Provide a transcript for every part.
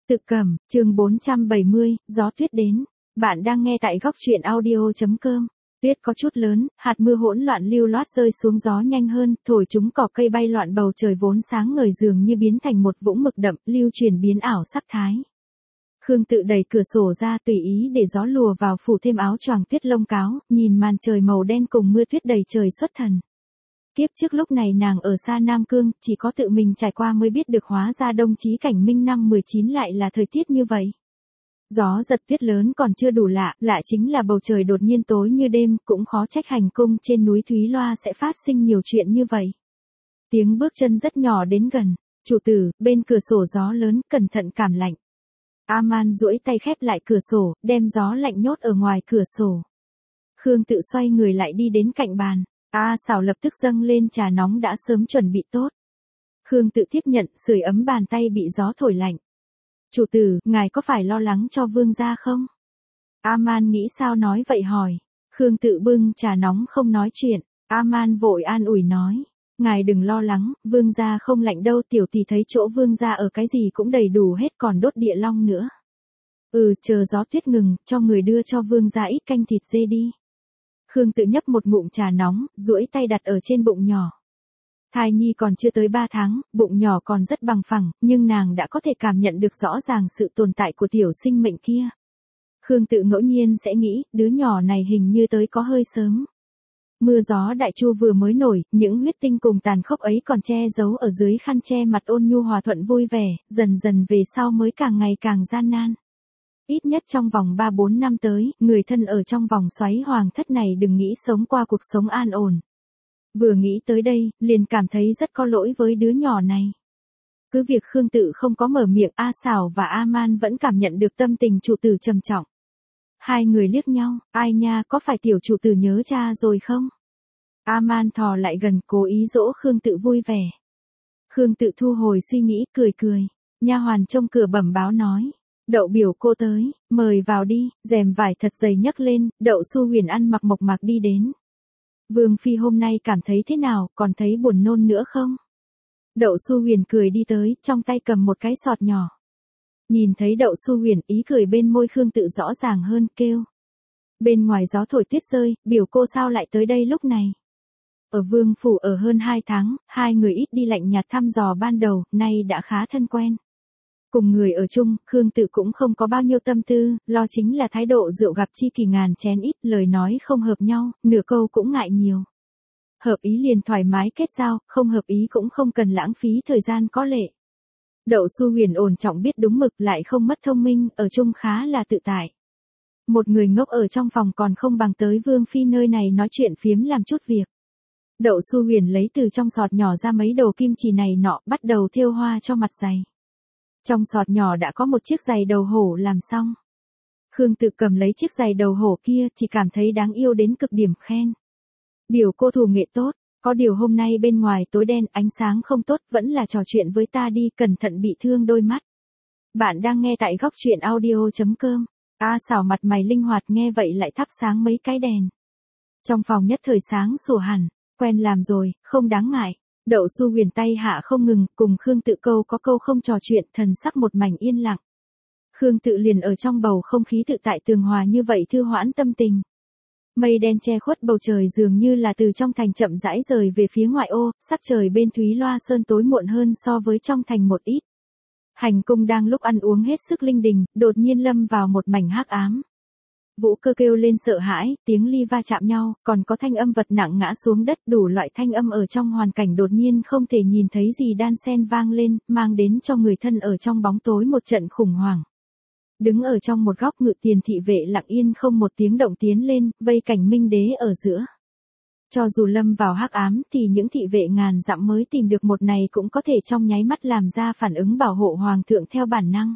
Tự Cầm, chương 470, gió tuyết đến. Bạn đang nghe tại góc truyện audio.com. Tuyết có chút lớn, hạt mưa hỗn loạn lưu loát rơi xuống, gió nhanh hơn, thổi chúng cỏ cây bay loạn, bầu trời vốn sáng ngời dường như biến thành một vũng mực đậm, lưu chuyển biến ảo sắc thái. Khương Tự đẩy cửa sổ ra, tùy ý để gió lùa vào, phủ thêm áo choàng tuyết lông cáo, nhìn màn trời màu đen cùng mưa tuyết đầy trời xuất thần. Kiếp trước lúc này nàng ở xa Nam Cương, chỉ có tự mình trải qua mới biết được hóa ra Đông Chí Cảnh Minh năm 19 lại là thời tiết như vậy. Gió giật tuyết lớn còn chưa đủ lạ, lạ chính là bầu trời đột nhiên tối như đêm, cũng khó trách hành cung trên núi Thúy Loa sẽ phát sinh nhiều chuyện như vậy. Tiếng bước chân rất nhỏ đến gần, chủ tử, bên cửa sổ gió lớn, cẩn thận cảm lạnh. A-man duỗi tay khép lại cửa sổ, đem gió lạnh nhốt ở ngoài cửa sổ. Khương Tự xoay người lại đi đến cạnh bàn. A Xảo lập tức dâng lên trà nóng đã sớm chuẩn bị tốt. Khương Tự tiếp nhận, sưởi ấm bàn tay bị gió thổi lạnh. Chủ tử, ngài có phải lo lắng cho vương gia không? A-man nghĩ sao nói vậy hỏi. Khương Tự bưng trà nóng không nói chuyện. A-man vội an ủi nói. Ngài đừng lo lắng, vương gia không lạnh đâu, tiểu tỷ thấy chỗ vương gia ở cái gì cũng đầy đủ hết, còn đốt địa long nữa. Chờ gió tuyết ngừng, cho người đưa cho vương gia ít canh thịt dê đi. Khương Tự nhấp một ngụm trà nóng, duỗi tay đặt ở trên bụng nhỏ. Thai nhi còn chưa tới 3 tháng, bụng nhỏ còn rất bằng phẳng, nhưng nàng đã có thể cảm nhận được rõ ràng sự tồn tại của tiểu sinh mệnh kia. Khương Tự ngẫu nhiên sẽ nghĩ, đứa nhỏ này hình như tới có hơi sớm. Mưa gió đại chu vừa mới nổi, những huyết tinh cùng tàn khốc ấy còn che giấu ở dưới khăn che mặt ôn nhu hòa thuận vui vẻ, dần dần về sau mới càng ngày càng gian nan. Ít nhất trong vòng 3-4 năm tới, người thân ở trong vòng xoáy hoàng thất này đừng nghĩ sống qua cuộc sống an ổn. Vừa nghĩ tới đây, liền cảm thấy rất có lỗi với đứa nhỏ này. Cứ việc Khương Tự không có mở miệng, A Xảo và A-man vẫn cảm nhận được tâm tình chủ tử trầm trọng. Hai người liếc nhau, ai nha, có phải tiểu chủ tử nhớ cha rồi không? A-man thò lại gần, cố ý dỗ Khương Tự vui vẻ. Khương Tự thu hồi suy nghĩ, cười cười. Nha hoàn trông cửa bẩm báo nói. Đậu biểu cô tới, mời vào đi, rèm vải thật dày nhấc lên, Đậu Xu Huyền ăn mặc mộc mạc đi đến. Vương phi hôm nay cảm thấy thế nào, còn thấy buồn nôn nữa không? Đậu Xu Huyền cười đi tới, trong tay cầm một cái sọt nhỏ. Nhìn thấy Đậu Xu Huyền, ý cười bên môi Khương Tự rõ ràng hơn, kêu. Bên ngoài gió thổi tuyết rơi, biểu cô sao lại tới đây lúc này? Ở vương phủ ở hơn 2 tháng, hai người ít đi lạnh nhạt thăm dò ban đầu, nay đã khá thân quen. Cùng người ở chung, Khương Tự cũng không có bao nhiêu tâm tư, lo chính là thái độ rượu gặp chi kỳ ngàn chén ít, lời nói không hợp nhau, nửa câu cũng ngại nhiều. Hợp ý liền thoải mái kết giao, không hợp ý cũng không cần lãng phí thời gian có lệ. Đậu Xu Huyền ổn trọng biết đúng mực lại không mất thông minh, ở chung khá là tự tại. Một người ngốc ở trong phòng còn không bằng tới vương phi nơi này nói chuyện phiếm làm chút việc. Đậu Xu Huyền lấy từ trong sọt nhỏ ra mấy đồ kim chỉ này nọ, bắt đầu thêu hoa cho mặt giày. Trong sọt nhỏ đã có một chiếc giày đầu hổ làm xong. Khương Tự cầm lấy chiếc giày đầu hổ kia, chỉ cảm thấy đáng yêu đến cực điểm, khen. Biểu cô thủ nghệ tốt, có điều hôm nay bên ngoài tối đen, ánh sáng không tốt, vẫn là trò chuyện với ta đi, cẩn thận bị thương đôi mắt. Bạn đang nghe tại góc truyện audio.com. A Xảo mặt mày linh hoạt nghe vậy lại thắp sáng mấy cái đèn. Trong phòng nhất thời sáng sủa hẳn, quen làm rồi, không đáng ngại. Đậu Xu Huyền tay hạ không ngừng, cùng Khương Tự câu có câu không trò chuyện, thần sắc một mảnh yên lặng. Khương Tự liền ở trong bầu không khí tự tại tường hòa như vậy thư hoãn tâm tình. Mây đen che khuất bầu trời dường như là từ trong thành chậm rãi rời về phía ngoại ô, sắc trời bên Thúy Loa Sơn tối muộn hơn so với trong thành một ít. Hành cung đang lúc ăn uống hết sức linh đình, đột nhiên lâm vào một mảnh hắc ám. Vũ Cơ kêu lên sợ hãi, tiếng ly va chạm nhau, còn có thanh âm vật nặng ngã xuống đất, đủ loại thanh âm ở trong hoàn cảnh đột nhiên không thể nhìn thấy gì đan xen vang lên, mang đến cho người thân ở trong bóng tối một trận khủng hoảng. Đứng ở trong một góc Ngự Tiền thị vệ lặng yên không một tiếng động tiến lên, vây Cảnh Minh đế ở giữa. Cho dù lâm vào hắc ám thì những thị vệ ngàn dặm mới tìm được một này cũng có thể trong nháy mắt làm ra phản ứng bảo hộ hoàng thượng theo bản năng.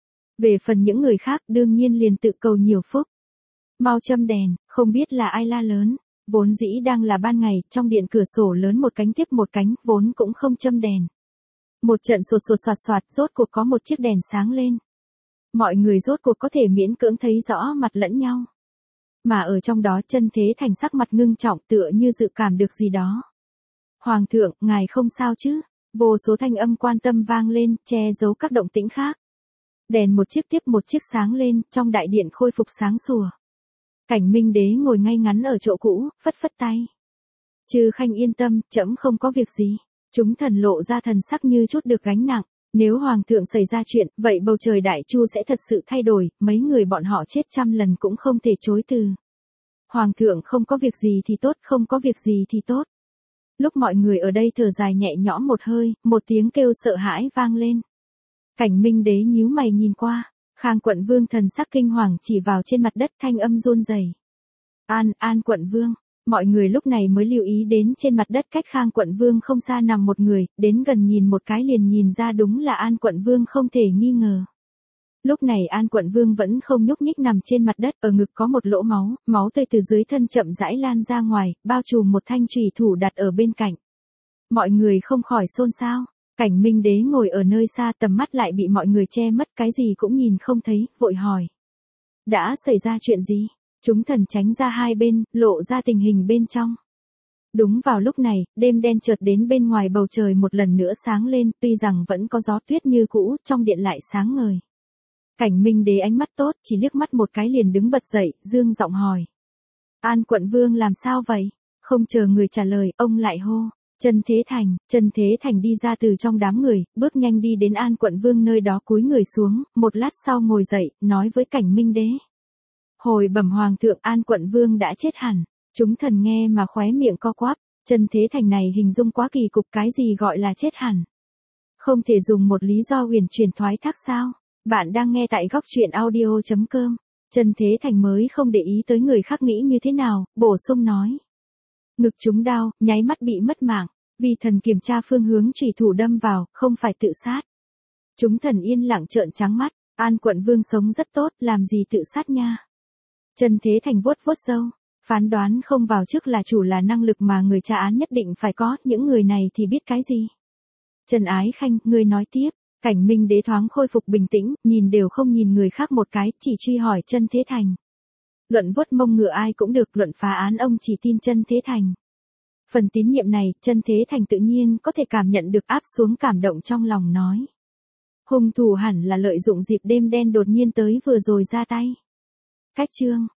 Về phần những người khác đương nhiên liền tự cầu nhiều phúc. Mau châm đèn, không biết là ai la lớn. Vốn dĩ đang là ban ngày, trong điện cửa sổ lớn một cánh tiếp một cánh, vốn cũng không châm đèn. Một trận sột sột soạt soạt, rốt cuộc có một chiếc đèn sáng lên. Mọi người rốt cuộc có thể miễn cưỡng thấy rõ mặt lẫn nhau. Mà ở trong đó Chân Thế Thành sắc mặt ngưng trọng, tựa như dự cảm được gì đó. Hoàng thượng, ngài không sao chứ? Vô số thanh âm quan tâm vang lên, che giấu các động tĩnh khác. Đèn một chiếc tiếp một chiếc sáng lên, trong đại điện khôi phục sáng sủa. Cảnh Minh Đế ngồi ngay ngắn ở chỗ cũ, phất phất tay. Chư khanh yên tâm, trẫm không có việc gì. Chúng thần lộ ra thần sắc như chút được gánh nặng. Nếu hoàng thượng xảy ra chuyện, vậy bầu trời đại chu sẽ thật sự thay đổi, mấy người bọn họ chết 100 lần cũng không thể chối từ. Hoàng thượng không có việc gì thì tốt, không có việc gì thì tốt. Lúc mọi người ở đây thở dài nhẹ nhõm một hơi, một tiếng kêu sợ hãi vang lên. Cảnh Minh Đế nhíu mày nhìn qua, Khang Quận Vương thần sắc kinh hoàng chỉ vào trên mặt đất, thanh âm run rẩy. An Quận Vương. Mọi người lúc này mới lưu ý đến trên mặt đất cách Khang Quận Vương không xa nằm một người, đến gần nhìn một cái liền nhìn ra đúng là An Quận Vương không thể nghi ngờ. Lúc này An Quận Vương vẫn không nhúc nhích nằm trên mặt đất, ở ngực có một lỗ máu, máu tươi từ dưới thân chậm rãi lan ra ngoài, bao trùm một thanh chùy thủ đặt ở bên cạnh. Mọi người không khỏi xôn xao. Cảnh Minh Đế ngồi ở nơi xa, tầm mắt lại bị mọi người che mất, cái gì cũng nhìn không thấy, vội hỏi. Đã xảy ra chuyện gì? Chúng thần tránh ra hai bên, lộ ra tình hình bên trong. Đúng vào lúc này, đêm đen chợt đến, bên ngoài bầu trời một lần nữa sáng lên, tuy rằng vẫn có gió tuyết như cũ, trong điện lại sáng ngời. Cảnh Minh Đế ánh mắt tốt, chỉ liếc mắt một cái liền đứng bật dậy, dương giọng hỏi. An Quận Vương làm sao vậy? Không chờ người trả lời, ông lại hô. Trần Thế Thành đi ra từ trong đám người, bước nhanh đi đến An Quận Vương nơi đó, cúi người xuống, một lát sau ngồi dậy, nói với Cảnh Minh Đế. Hồi bẩm hoàng thượng, An Quận Vương đã chết hẳn. Chúng thần nghe mà khóe miệng co quắp. Trần Thế Thành này hình dung quá kỳ cục, cái gì gọi là chết hẳn? Không thể dùng một lý do huyền truyền thoái thác sao? Bạn đang nghe tại góc truyện audio.com. Trần Thế Thành mới không để ý tới người khác nghĩ như thế nào, bổ sung nói. Ngực trúng đao, nháy mắt bị mất mạng, vì thần kiểm tra phương hướng chủy thủ đâm vào, không phải tự sát. Chúng thần yên lặng trợn trắng mắt, An Quận Vương sống rất tốt, làm gì tự sát nha. Trần Thế Thành vuốt vuốt râu, phán đoán không vào trước là chủ là năng lực mà người tra án nhất định phải có, những người này thì biết cái gì. Trần Ái Khanh, ngươi nói tiếp. Cảnh Minh Đế thoáng khôi phục bình tĩnh, nhìn đều không nhìn người khác một cái, chỉ truy hỏi Trần Thế Thành. Luận vuốt mông ngựa ai cũng được, luận phá án ông chỉ tin Trần Thế Thành. Phần tín nhiệm này, Trần Thế Thành tự nhiên có thể cảm nhận được, áp xuống cảm động trong lòng nói. Hung thủ hẳn là lợi dụng dịp đêm đen đột nhiên tới vừa rồi ra tay. Cách chương.